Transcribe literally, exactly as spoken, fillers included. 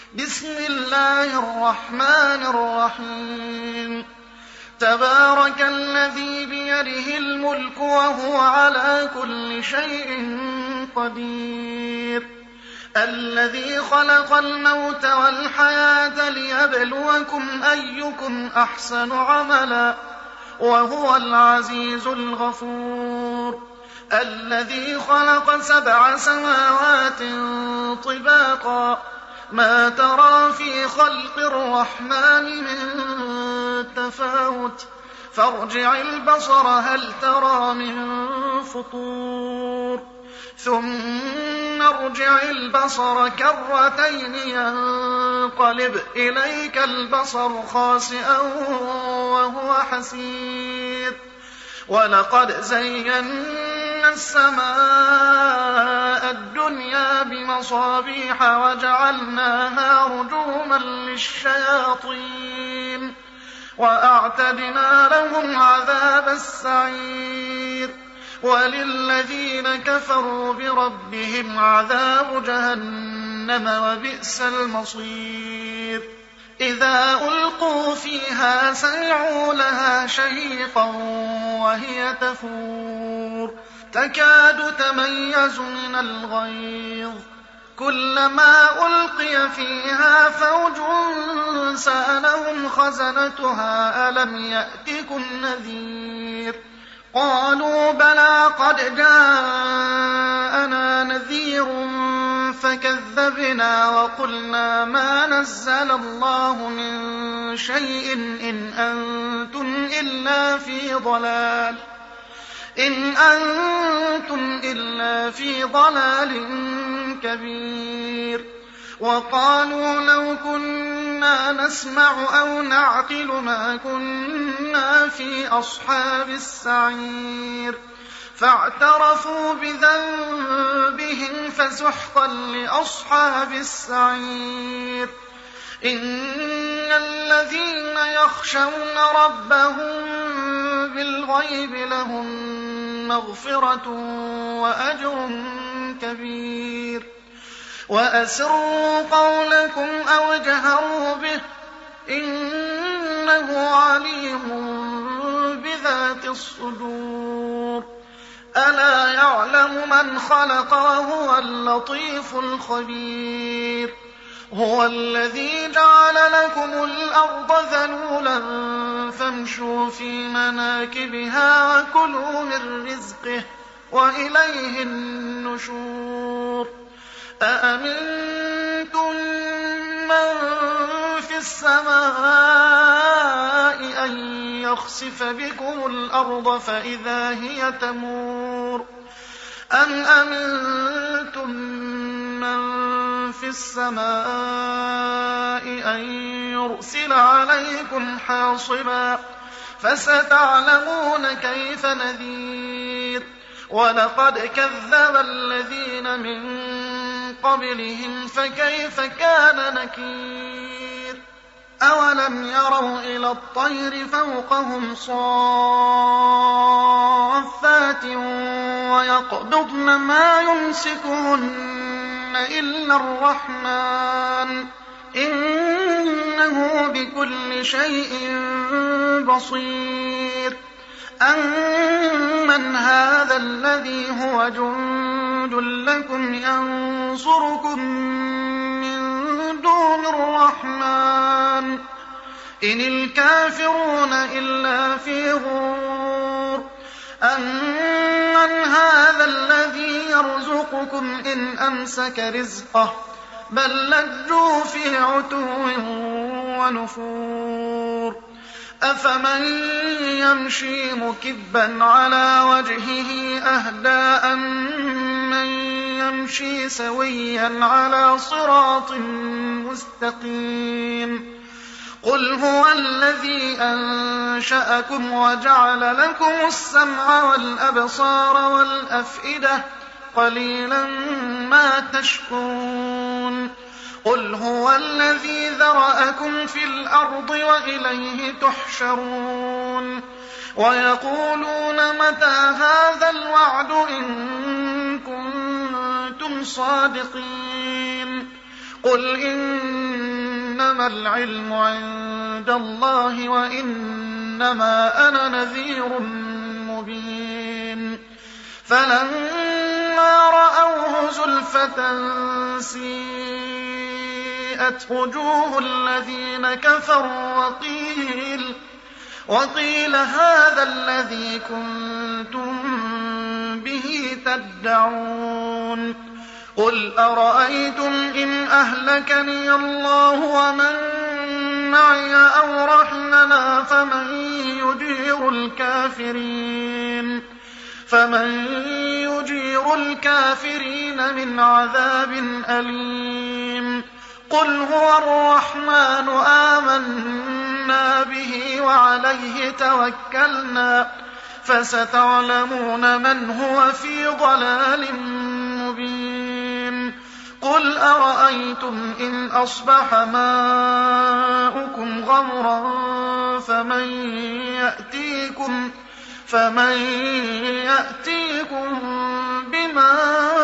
بسم الله الرحمن الرحيم تبارك الذي بيده الملك وهو على كل شيء قدير الذي خلق الموت والحياة ليبلوكم أيكم أحسن عملا وهو العزيز الغفور الذي خلق سبع سماوات طباقا ما ترى في خلق الرحمن من تفاوت فارجع البصر هل ترى من فطور ثم ارجع البصر كرتين ينقلب إليك البصر خاسئا وهو حسير ولقد زينا السماء الدنيا بمصابيح وجعلناها رجوما للشياطين وأعتدنا لهم عذاب السعير وللذين كفروا بربهم عذاب جهنم وبئس المصير إذا ألقوا فيها سمعوا لها شهيقا وهي تفور تكاد تميز من الغيظ كلما ألقي فيها فوج سألهم خزنتها ألم يأتكم نذير قالوا بلى قد جاءنا نذير فكذبنا وقلنا ما نزل الله من شيء إن أنتم إلا في ضلال إن أنتم إلا في ضلال كبير وقالوا لو كنا نسمع أو نعقل ما كنا في أصحاب السعير فاعترفوا بذنبهم فسحقا لأصحاب السعير إن الذين يخشون ربهم بالغيب لهم مغفرة وأجر كبير وأسروا قولكم أو اجهروا به إنه عليم بذات الصدور ألا يعلم من خلق وهو اللطيف الخبير هو الذي جعل لكم الأرض ذلولا فامشوا في مناكبها وكلوا من رزقه وإليه النشور أأمنتم من في السماء أن يخسف بكم الأرض فإذا هي تمور أم أمنتم من في السماء أن يرسل عليكم حاصبا فستعلمون كيف نذير ولقد كذب الذين من قبلهم فكيف كان نكير أولم يروا إلى الطير فوقهم صافات ويقبضن ما يمسكهن إلا الرحمن إنه بكل شيء بصير أمن هذا الذي هو جند لكم ينصركم من دون الرحمن إن الكافرون إلا في غرور أمن هذا الذي يرزقكم إن أمسك رزقه بل لجوا في عتو ونفور أفمن يمشي مكبا على وجهه أهدى أمن يمشي سويا على صراط مستقيم قل هو الذي أنشأكم وجعل لكم السمع والأبصار والأفئدة قليلا ما تشكرون قل هو الذي ذرأكم في الأرض وإليه تحشرون ويقولون متى هذا الوعد إن كنتم صادقين قل إن إنما العلم عند الله وإنما أنا نذير مبين فلما رأوه زلفة سيئت وجوه الذين كفروا وقيل, وقيل هذا الذي كنتم به تدعون قل أرأيتم إن أهلكني الله ومن معي أو رحمنا فمن يجير الكافرين فمن يجير الكافرين من عذاب أليم قل هو الرحمن آمنا به وعليه توكلنا فستعلمون من هو في ضلال مبين قل أرأيتم إن أصبح ماؤكم غورا فمن يأتيكم, فمن يأتيكم بماء